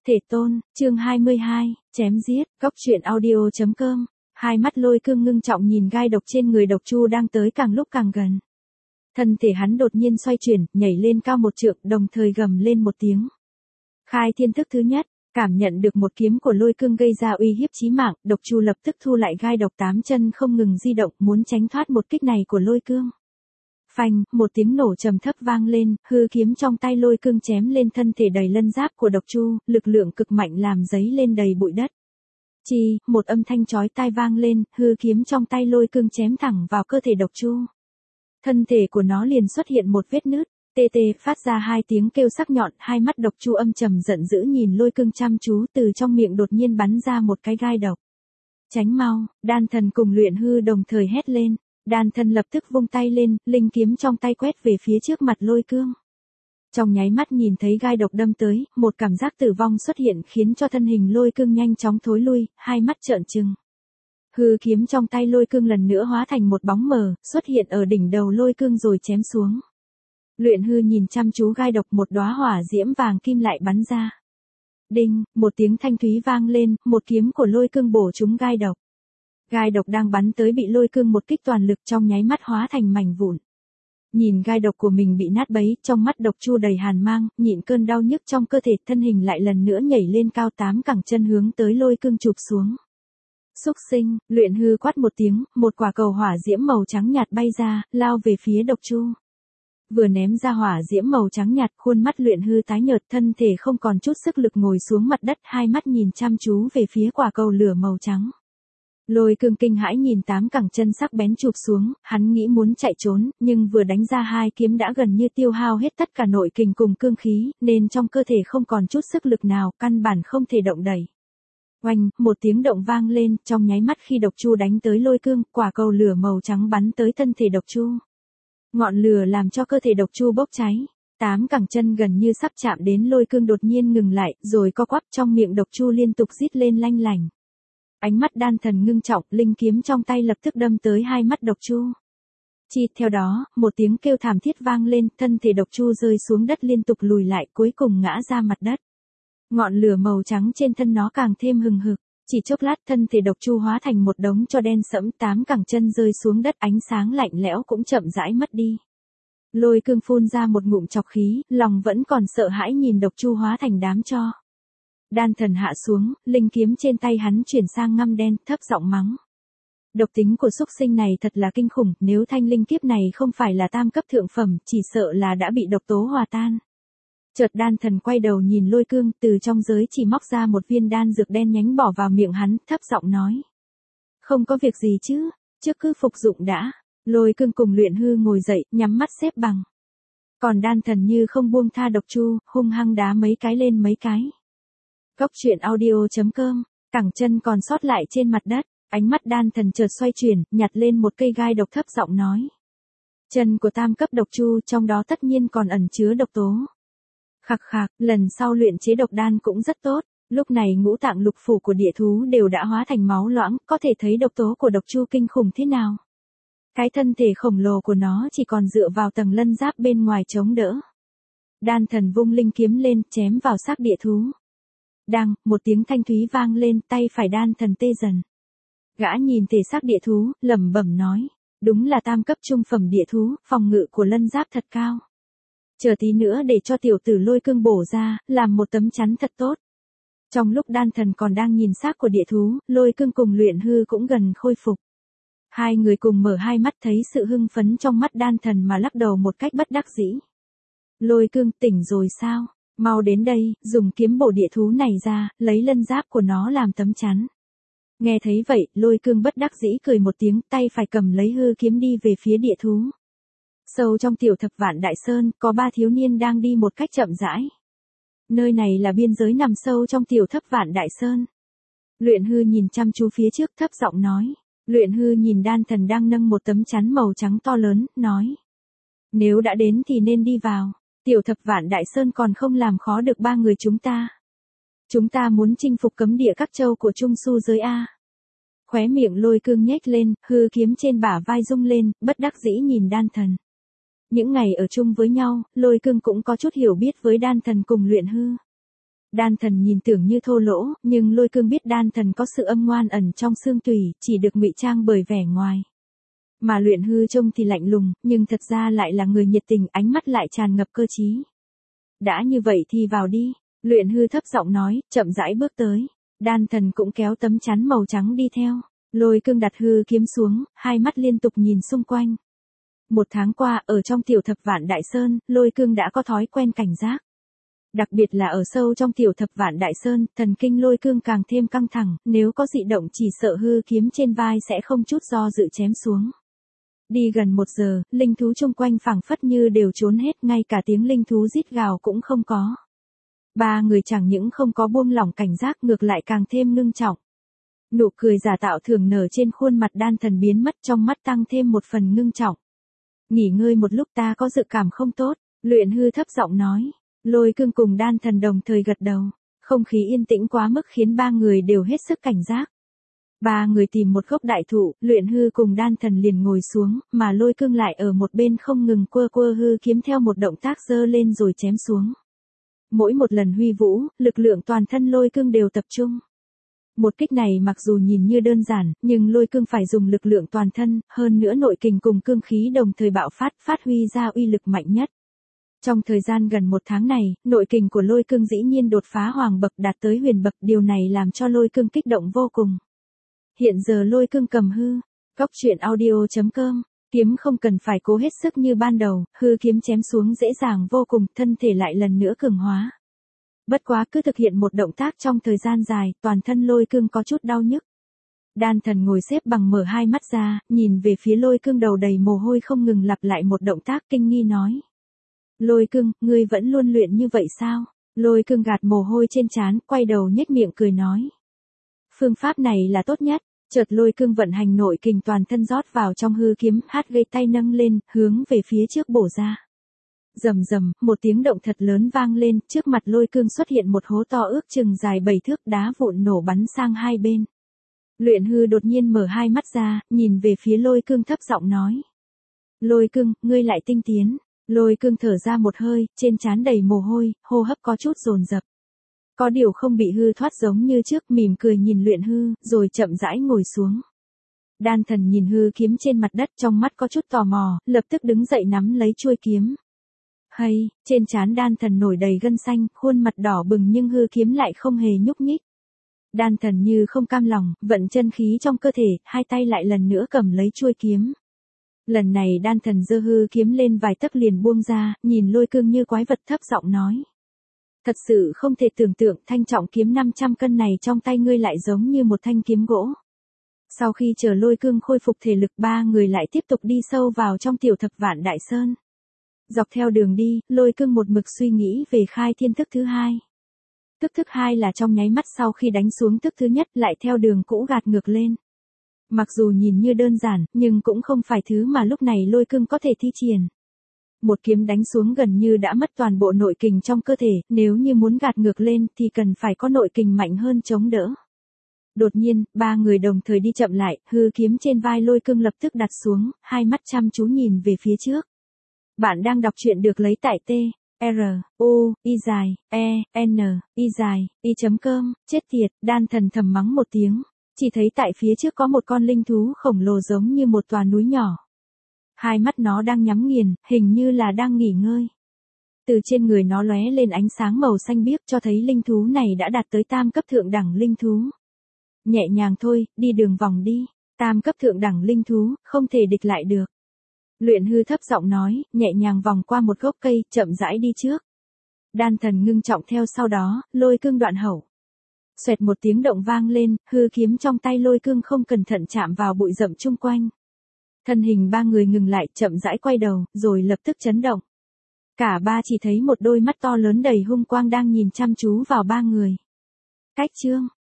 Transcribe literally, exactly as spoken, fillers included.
Thể tôn, chương hai mươi hai, chém giết, góc truyện audio chấm com. Hai mắt Lôi Cương ngưng trọng nhìn gai độc trên người Độc Chu đang tới càng lúc càng gần. Thân thể hắn đột nhiên xoay chuyển, nhảy lên cao một trượng, đồng thời gầm lên một tiếng. Khai thiên thức thứ nhất, cảm nhận được một kiếm của Lôi Cương gây ra uy hiếp chí mạng, Độc Chu lập tức thu lại gai độc tám chân không ngừng di động, muốn tránh thoát một kích này của Lôi Cương. Phanh, một tiếng nổ trầm thấp vang lên, hư kiếm trong tay Lôi Cương chém lên thân thể đầy lân giáp của Độc Chu, lực lượng cực mạnh làm giấy lên đầy bụi đất. Chi, một âm thanh chói tai vang lên, hư kiếm trong tay Lôi Cương chém thẳng vào cơ thể Độc Chu. Thân thể của nó liền xuất hiện một vết nứt, tê tê phát ra hai tiếng kêu sắc nhọn, hai mắt Độc Chu âm trầm giận dữ nhìn Lôi Cương chăm chú, từ trong miệng đột nhiên bắn ra một cái gai độc. Tránh mau, Đan Thần cùng Luyện Hư đồng thời hét lên. Đan Thần lập tức vung tay lên, linh kiếm trong tay quét về phía trước mặt Lôi Cương. Trong nháy mắt nhìn thấy gai độc đâm tới, một cảm giác tử vong xuất hiện khiến cho thân hình Lôi Cương nhanh chóng thối lui, hai mắt trợn trừng. Hư kiếm trong tay Lôi Cương lần nữa hóa thành một bóng mờ, xuất hiện ở đỉnh đầu Lôi Cương rồi chém xuống. Luyện Hư nhìn chăm chú gai độc, một đóa hỏa diễm vàng kim lại bắn ra. Đinh, một tiếng thanh thúy vang lên, một kiếm của Lôi Cương bổ trúng gai độc. Gai độc đang bắn tới bị Lôi Cương một kích toàn lực trong nháy mắt hóa thành mảnh vụn. Nhìn gai độc của mình bị nát bấy, trong mắt Độc Chu đầy hàn mang, nhịn cơn đau nhức trong cơ thể, thân hình lại lần nữa nhảy lên cao tám cẳng chân hướng tới Lôi Cương chụp xuống. Xúc sinh, Luyện Hư quát một tiếng, một quả cầu hỏa diễm màu trắng nhạt bay ra, lao về phía Độc Chu. Vừa ném ra hỏa diễm màu trắng nhạt, khuôn mắt Luyện Hư tái nhợt, thân thể không còn chút sức lực ngồi xuống mặt đất, hai mắt nhìn chăm chú về phía quả cầu lửa màu trắng. Lôi Cương kinh hãi nhìn tám cẳng chân sắc bén chụp xuống, hắn nghĩ muốn chạy trốn, nhưng vừa đánh ra hai kiếm đã gần như tiêu hao hết tất cả nội kình cùng cương khí, nên trong cơ thể không còn chút sức lực nào, căn bản không thể động đẩy. Oanh, một tiếng động vang lên, trong nháy mắt khi Độc Chu đánh tới Lôi Cương, quả cầu lửa màu trắng bắn tới thân thể Độc Chu. Ngọn lửa làm cho cơ thể Độc Chu bốc cháy. Tám cẳng chân gần như sắp chạm đến Lôi Cương đột nhiên ngừng lại, rồi co quắp, trong miệng Độc Chu liên tục rít lên lanh lảnh. Ánh mắt Đan Thần ngưng trọng, linh kiếm trong tay lập tức đâm tới hai mắt Độc Chu. Chi, theo đó, một tiếng kêu thảm thiết vang lên, thân thể Độc Chu rơi xuống đất liên tục lùi lại, cuối cùng ngã ra mặt đất. Ngọn lửa màu trắng trên thân nó càng thêm hừng hực, chỉ chốc lát thân thể Độc Chu hóa thành một đống tro đen sẫm, tám cẳng chân rơi xuống đất, ánh sáng lạnh lẽo cũng chậm rãi mất đi. Lôi Cương phun ra một ngụm trọc khí, lòng vẫn còn sợ hãi nhìn Độc Chu hóa thành đám tro. Đan Thần hạ xuống, linh kiếm trên tay hắn chuyển sang ngăm đen, thấp giọng mắng. Độc tính của xúc sinh này thật là kinh khủng, nếu thanh linh kiếp này không phải là tam cấp thượng phẩm, chỉ sợ là đã bị độc tố hòa tan. Chợt Đan Thần quay đầu nhìn Lôi Cương, từ trong giới chỉ móc ra một viên đan dược đen nhánh bỏ vào miệng hắn, thấp giọng nói. Không có việc gì chứ, trước cứ phục dụng đã. Lôi Cương cùng Luyện Hư ngồi dậy, nhắm mắt xếp bằng. Còn Đan Thần như không buông tha Độc Chu, hung hăng đá mấy cái lên mấy cái. Góc truyện audio chấm com, cẳng chân còn sót lại trên mặt đất, ánh mắt Đan Thần chợt xoay chuyển, nhặt lên một cây gai độc, thấp giọng nói. Chân của tam cấp Độc Chu, trong đó tất nhiên còn ẩn chứa độc tố. Khạc khạc, lần sau luyện chế độc đan cũng rất tốt, lúc này ngũ tạng lục phủ của địa thú đều đã hóa thành máu loãng, có thể thấy độc tố của Độc Chu kinh khủng thế nào. Cái thân thể khổng lồ của nó chỉ còn dựa vào tầng lân giáp bên ngoài chống đỡ. Đan Thần vung linh kiếm lên, chém vào xác địa thú. Đang, một tiếng thanh thúy vang lên, tay phải Đan Thần tê dần. Gã nhìn thể xác địa thú, lẩm bẩm nói, đúng là tam cấp trung phẩm địa thú, phòng ngự của lân giáp thật cao. Chờ tí nữa để cho tiểu tử Lôi Cương bổ ra, làm một tấm chắn thật tốt. Trong lúc Đan Thần còn đang nhìn xác của địa thú, Lôi Cương cùng Luyện Hư cũng gần khôi phục. Hai người cùng mở hai mắt thấy sự hưng phấn trong mắt Đan Thần mà lắc đầu một cách bất đắc dĩ. Lôi Cương, tỉnh rồi sao? Mau đến đây, dùng kiếm bổ địa thú này ra, lấy lân giáp của nó làm tấm chắn. Nghe thấy vậy, Lôi Cương bất đắc dĩ cười một tiếng, tay phải cầm lấy hư kiếm đi về phía địa thú. Sâu trong tiểu thập vạn đại sơn, có ba thiếu niên đang đi một cách chậm rãi. Nơi này là biên giới nằm sâu trong tiểu thập vạn đại sơn. Luyện Hư nhìn chăm chú phía trước, thấp giọng nói. Luyện Hư nhìn Đan Thần đang nâng một tấm chắn màu trắng to lớn, nói. Nếu đã đến thì nên đi vào. Tiểu thập vạn đại sơn còn không làm khó được ba người chúng ta. Chúng ta muốn chinh phục cấm địa các châu của Trung Su giới A. Khóe miệng Lôi Cương nhếch lên, hư kiếm trên bả vai rung lên, bất đắc dĩ nhìn Đan Thần. Những ngày ở chung với nhau, Lôi Cương cũng có chút hiểu biết với Đan Thần cùng Luyện Hư. Đan thần nhìn tưởng như thô lỗ, nhưng Lôi Cương biết đan thần có sự âm ngoan ẩn trong xương tủy, chỉ được ngụy trang bởi vẻ ngoài. Mà Luyện Hư trông thì lạnh lùng, nhưng thật ra lại là người nhiệt tình, ánh mắt lại tràn ngập cơ trí. Đã như vậy thì vào đi, Luyện Hư thấp giọng nói, chậm rãi bước tới. Đan thần cũng kéo tấm chắn màu trắng đi theo. Lôi Cương đặt hư kiếm xuống, hai mắt liên tục nhìn xung quanh. Một tháng qua, ở trong tiểu thập vạn đại sơn, Lôi Cương đã có thói quen cảnh giác. Đặc biệt là ở sâu trong tiểu thập vạn đại sơn, thần kinh Lôi Cương càng thêm căng thẳng, nếu có dị động chỉ sợ hư kiếm trên vai sẽ không chút do dự chém xuống. Đi gần một giờ, linh thú chung quanh phảng phất như đều trốn hết, ngay cả tiếng linh thú rít gào cũng không có. Ba người chẳng những không có buông lỏng cảnh giác, ngược lại càng thêm ngưng trọng. Nụ cười giả tạo thường nở trên khuôn mặt đan thần biến mất, trong mắt tăng thêm một phần ngưng trọng. Nghỉ ngơi một lúc, ta có dự cảm không tốt, Luyện Hư thấp giọng nói. Lôi Cương cùng đan thần đồng thời gật đầu. Không khí yên tĩnh quá mức khiến ba người đều hết sức cảnh giác. Ba người tìm một gốc đại thụ, Luyện Hư cùng đan thần liền ngồi xuống, mà Lôi Cương lại ở một bên không ngừng quơ quơ hư kiếm theo một động tác giơ lên rồi chém xuống. Mỗi một lần huy vũ, lực lượng toàn thân Lôi Cương đều tập trung. Một kích này mặc dù nhìn như đơn giản, nhưng Lôi Cương phải dùng lực lượng toàn thân, hơn nữa nội kình cùng cương khí đồng thời bạo phát, phát huy ra uy lực mạnh nhất. Trong thời gian gần một tháng này, nội kình của Lôi Cương dĩ nhiên đột phá hoàng bậc đạt tới huyền bậc, điều này làm cho Lôi Cương kích động vô cùng. Hiện giờ Lôi Cương cầm hư, góc truyện audio chấm com, kiếm không cần phải cố hết sức như ban đầu, hư kiếm chém xuống dễ dàng vô cùng, thân thể lại lần nữa cường hóa. Bất quá cứ thực hiện một động tác trong thời gian dài, toàn thân Lôi Cương có chút đau nhức. Đan thần ngồi xếp bằng mở hai mắt ra, nhìn về phía Lôi Cương đầu đầy mồ hôi không ngừng lặp lại một động tác kinh nghi nói. Lôi Cương, ngươi vẫn luôn luyện như vậy sao? Lôi Cương gạt mồ hôi trên trán, quay đầu nhếch miệng cười nói. Phương pháp này là tốt nhất. Chợt Lôi Cương vận hành nội kình toàn thân rót vào trong hư kiếm, hát gây tay nâng lên, hướng về phía trước bổ ra. Rầm rầm, một tiếng động thật lớn vang lên, trước mặt Lôi Cương xuất hiện một hố to ước chừng dài bảy thước, đá vụn nổ bắn sang hai bên. Luyện Hư đột nhiên mở hai mắt ra, nhìn về phía Lôi Cương thấp giọng nói. Lôi Cương, ngươi lại tinh tiến. Lôi Cương thở ra một hơi, trên trán đầy mồ hôi, hô hấp có chút dồn dập. Có điều không bị hư thoát giống như trước, mỉm cười nhìn Luyện Hư, rồi chậm rãi ngồi xuống. Đan thần nhìn hư kiếm trên mặt đất, trong mắt có chút tò mò, lập tức đứng dậy nắm lấy chuôi kiếm. Hay, trên trán đan thần nổi đầy gân xanh, khuôn mặt đỏ bừng nhưng hư kiếm lại không hề nhúc nhích. Đan thần như không cam lòng, vận chân khí trong cơ thể, hai tay lại lần nữa cầm lấy chuôi kiếm. Lần này đan thần giơ hư kiếm lên vài tấc liền buông ra, nhìn Lôi Cương như quái vật thấp giọng nói. Thật sự không thể tưởng tượng, thanh trọng kiếm năm trăm cân này trong tay ngươi lại giống như một thanh kiếm gỗ. Sau khi chờ Lôi Cương khôi phục thể lực, ba người lại tiếp tục đi sâu vào trong tiểu thập vạn đại sơn. Dọc theo đường đi, Lôi Cương một mực suy nghĩ về khai thiên thức thứ hai. Thức thứ hai là trong nháy mắt sau khi đánh xuống thức thứ nhất lại theo đường cũ gạt ngược lên. Mặc dù nhìn như đơn giản, nhưng cũng không phải thứ mà lúc này Lôi Cương có thể thi triển. Một kiếm đánh xuống gần như đã mất toàn bộ nội kình trong cơ thể, nếu như muốn gạt ngược lên thì cần phải có nội kình mạnh hơn chống đỡ. Đột nhiên, ba người đồng thời đi chậm lại, hư kiếm trên vai Lôi Cương lập tức đặt xuống, hai mắt chăm chú nhìn về phía trước. Bạn đang đọc truyện được lấy tại T, R, U, I dài, E, N, I dài, I chấm com, chết tiệt, đan thần thầm mắng một tiếng. Chỉ thấy tại phía trước có một con linh thú khổng lồ giống như một tòa núi nhỏ. Hai mắt nó đang nhắm nghiền, hình như là đang nghỉ ngơi. Từ trên người nó lóe lên ánh sáng màu xanh biếc cho thấy linh thú này đã đạt tới tam cấp thượng đẳng linh thú. Nhẹ nhàng thôi, đi đường vòng đi, tam cấp thượng đẳng linh thú, không thể địch lại được. Luyện Hư thấp giọng nói, nhẹ nhàng vòng qua một gốc cây, chậm rãi đi trước. Đan thần ngưng trọng theo sau đó, Lôi Cương đoạn hậu. Xoẹt một tiếng động vang lên, hư kiếm trong tay Lôi Cương không cẩn thận chạm vào bụi rậm chung quanh. Thân hình ba người ngừng lại, chậm rãi quay đầu, rồi lập tức chấn động. Cả ba chỉ thấy một đôi mắt to lớn đầy hung quang đang nhìn chăm chú vào ba người. Cách chương